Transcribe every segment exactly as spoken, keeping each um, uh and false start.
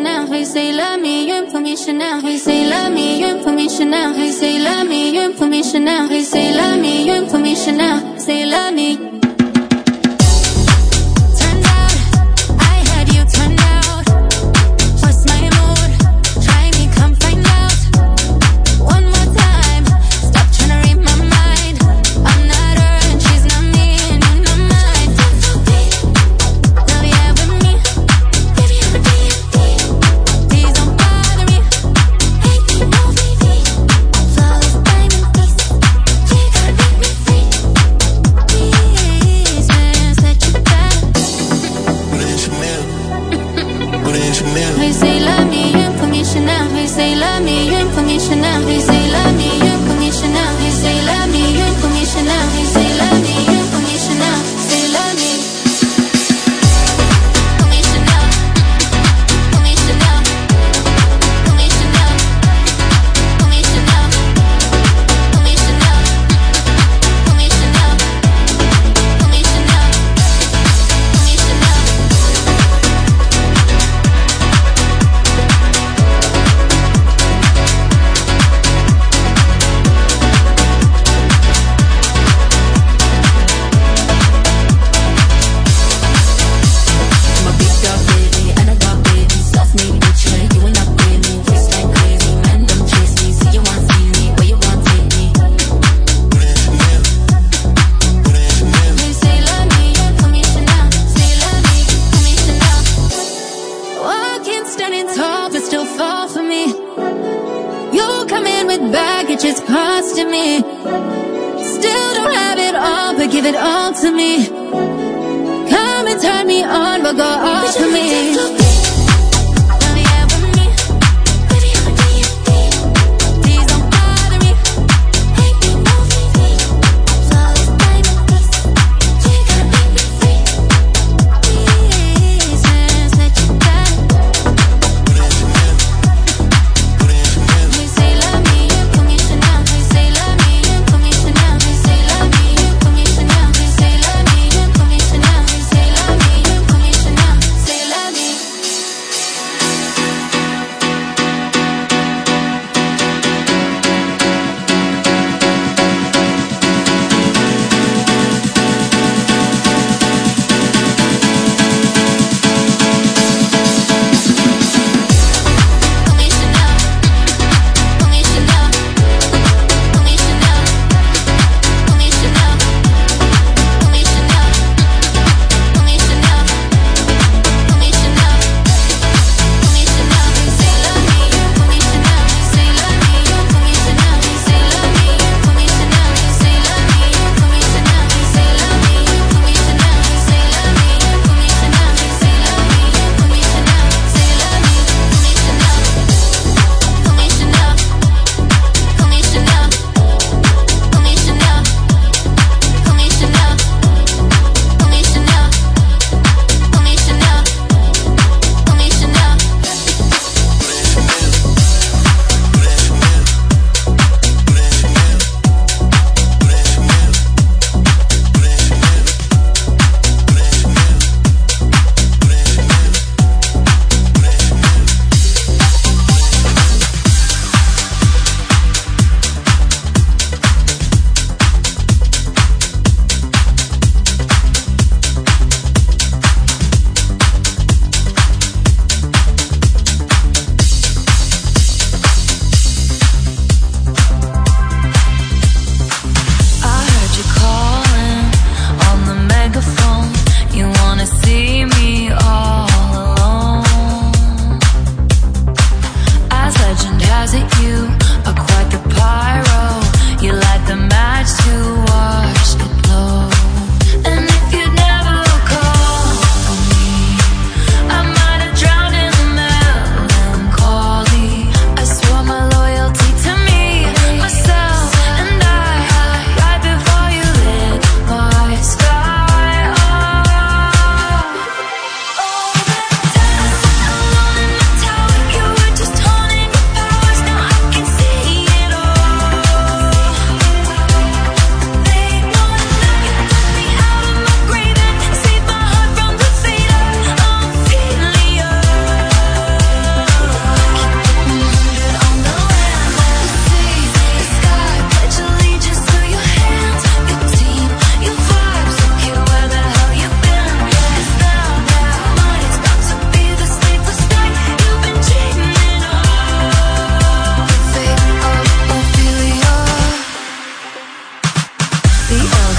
Chanel. He say love me, you for me Chanel. He say love me, you for me Chanel. He say love me, you for me Chanel. He say love me, you for me Chanel. Say love me.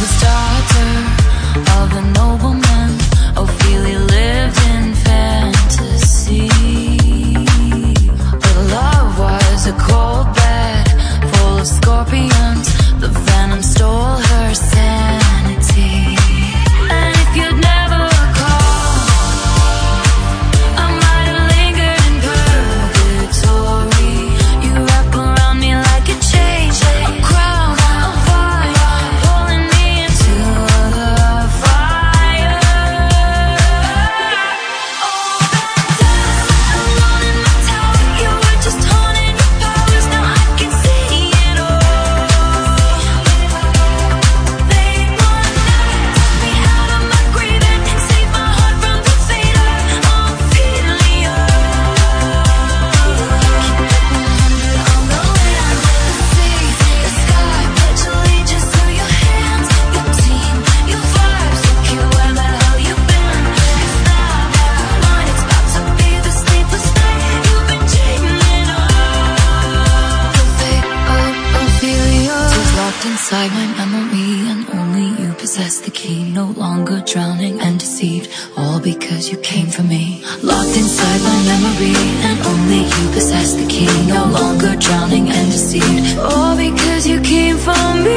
whose daughter of a nobleman, Ophelia lived in fantasy. Her love was a cold bed full of scorpions. The venom stole her sanity. And if you'd never called, I might have lingered in purgatory. You wrap around me like a chain, a crown of fire, pulling me into the fire. Oh, that dust, alone in my tower. You were just haunting your powers. Now I can see it all. Late one night, took me out of my grave and saved my heart from the fate of Ophelia. On the land, the sea, the sky, pledge allegiance to your hands, your team, your vibes, look you where the hell you've been. 'Cause now that mine, it's about to be the sleepless night you've been dreaming of. The fate of Ophelia is locked inside my memory, and only you possess the key. No longer drowning and deceived, all because you came for me. Locked inside my memory, and only you possess the key. No longer drowning and deceived, all because you came for me.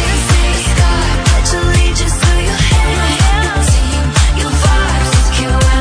You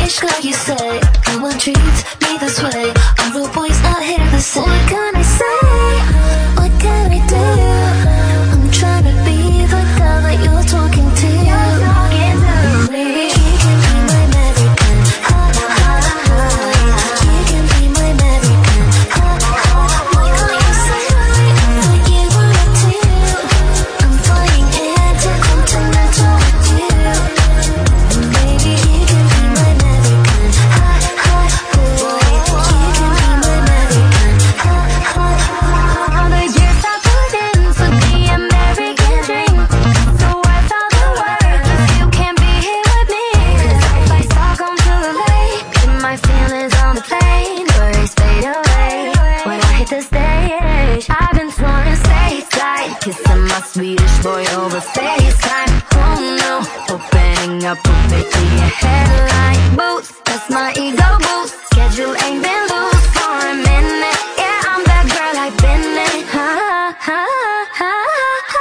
Swedish girl, you say. No one treats me this way. Our rude boys not here the same. What can I say? What can I do? I'm trying to be the girl that you're talking to. You're talking to me. You can be my American. Ha ha ha. You can be my American. Ha ha. Why can't you say what you wanna do? I'm flying intercontinental with you. Baby, you can be my American. Ha ha. Boy, you can be my American. Ha ha. All the years I put in for the American dream. So worth all the work if you can't be here with me. 'Cause if I Stockholm to the lake, keep my feelings on the plane, worries fade away. When I hit the stage, I've been flown stateside, kissing my Swedish boy over FaceTime. Oh no, opening up a baby a headline boost. That's my ego boost. Schedule ain't been loose for a minute. Yeah, I'm that girl I've been in. Ha ha ha ha.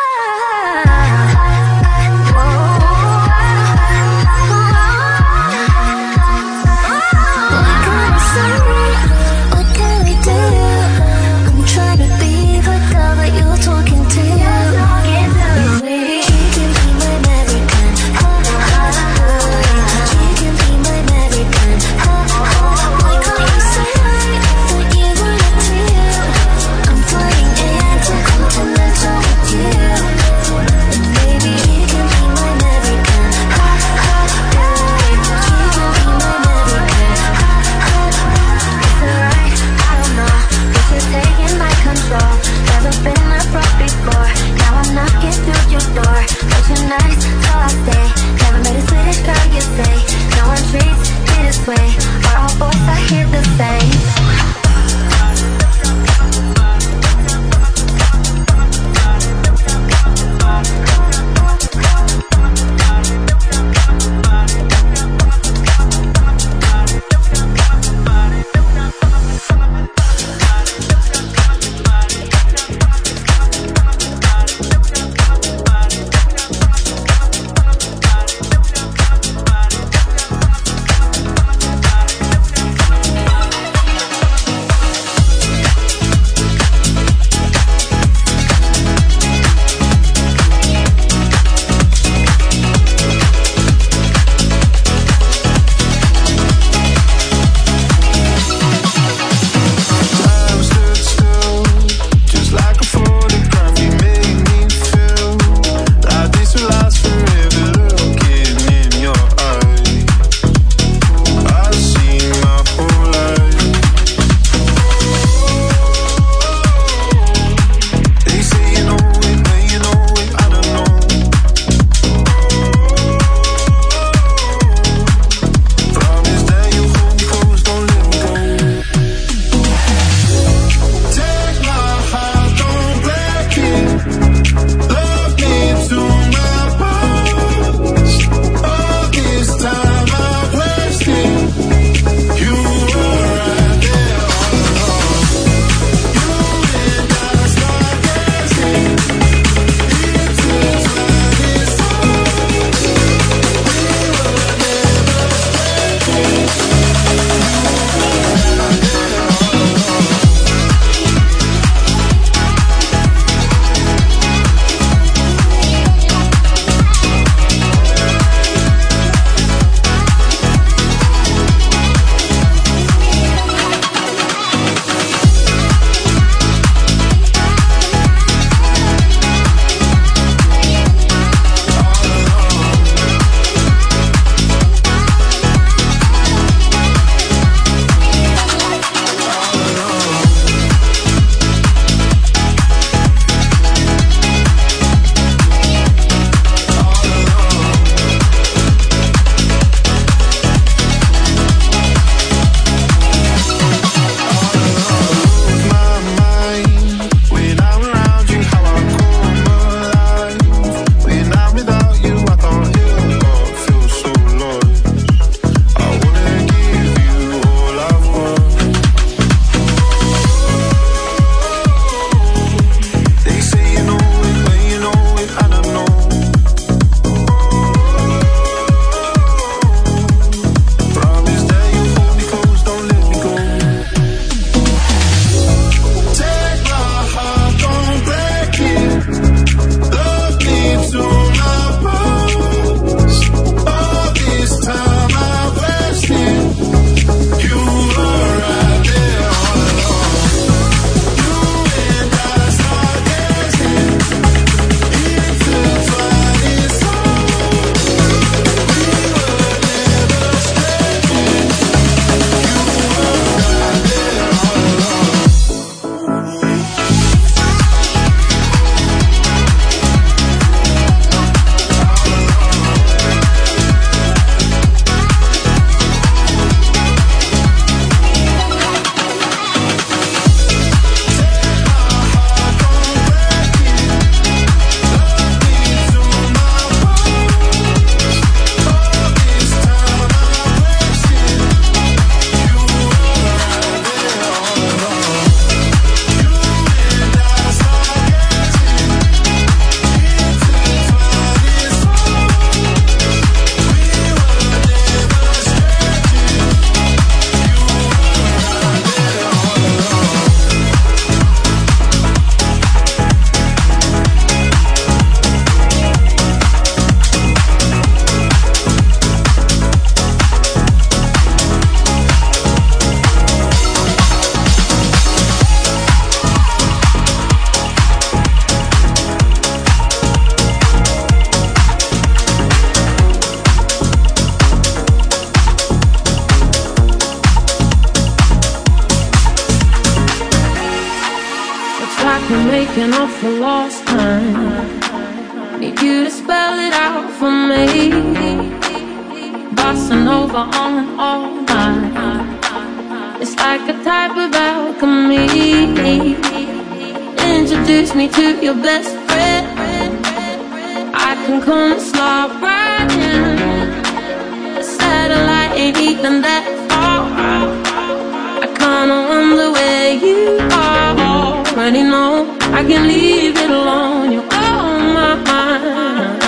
What can I say? What can we do? I'm trying to be the girl that you're talking to. You're talking to me. You can be my American. Ha ha ha. You can be my American. Ha ha. Why can't you say what you wanna do? I'm flying intercontinental with you. Baby, you can be my American. Ha ha. You can be my American. Ha ha. It's alright, I don't know. This is taking my control. Never been a pro before. Now I'm knocking through your door. But you're nice, so I stay. Never met a Swedish girl, you say. No one treats me this way. Are all boys I hear the same? Looking up for lost time. Need you to spell it out for me. Bossing over on and all night. It's like a type of alchemy. Introduce me to your best friend. I can come and slide right in. The satellite ain't even that far. I kinda wonder where you are. Already know I can leave it alone. You're on my mind.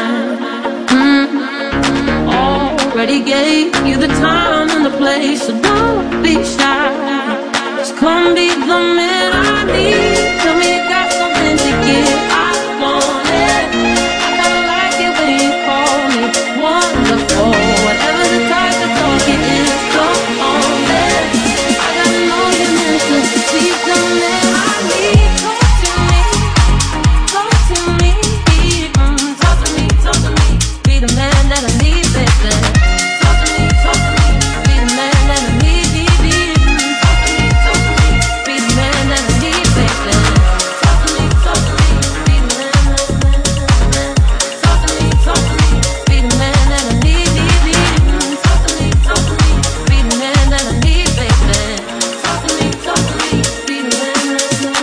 Mm-hmm. Already gave you the time and the place, so don't be shy. Just come be the man I need. Tell me you got something to give. I want it. I kinda like it when you call me wonderful. Whatever the type of talk it is, come on, man. I gotta know you're meant to be the man I need. Talk to me, talk to me, mm, talk to me, talk to me. Be the man that I need, baby. Talk to me, talk to me. Be the man that I need, baby. Talk to me, talk to me. Be the man that I need, baby. Talk to me, talk to me. Be the man that I need. Talk to me, talk to me. Be the man that I need, baby. Talk to me, talk to me. Be the man that I need, baby. Talk to me, talk to me. Be the man that I need.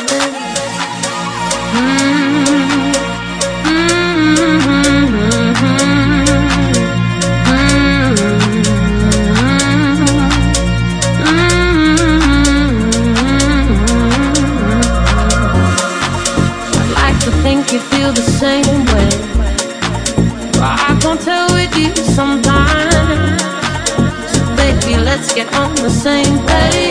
I'd like to think you feel the same way, but I can't tell with you sometimes. So baby, let's get on the same page.